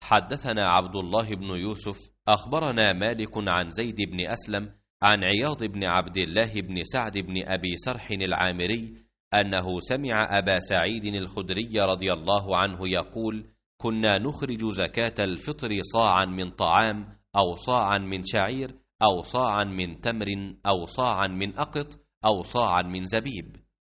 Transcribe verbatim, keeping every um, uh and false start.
حدثنا عبد الله بن يوسف أخبرنا مالك عن زيد بن أسلم عن عياض بن عبد الله بن سعد بن أبي سرح العامري أنه سمع أبا سعيد الخدري رضي الله عنه يقول: كنا نخرج زكاة الفطر صاعا من طعام أو صاعا من شعير أو صاعا من تمر أو صاعا من أقط أو صاعا من زبيب.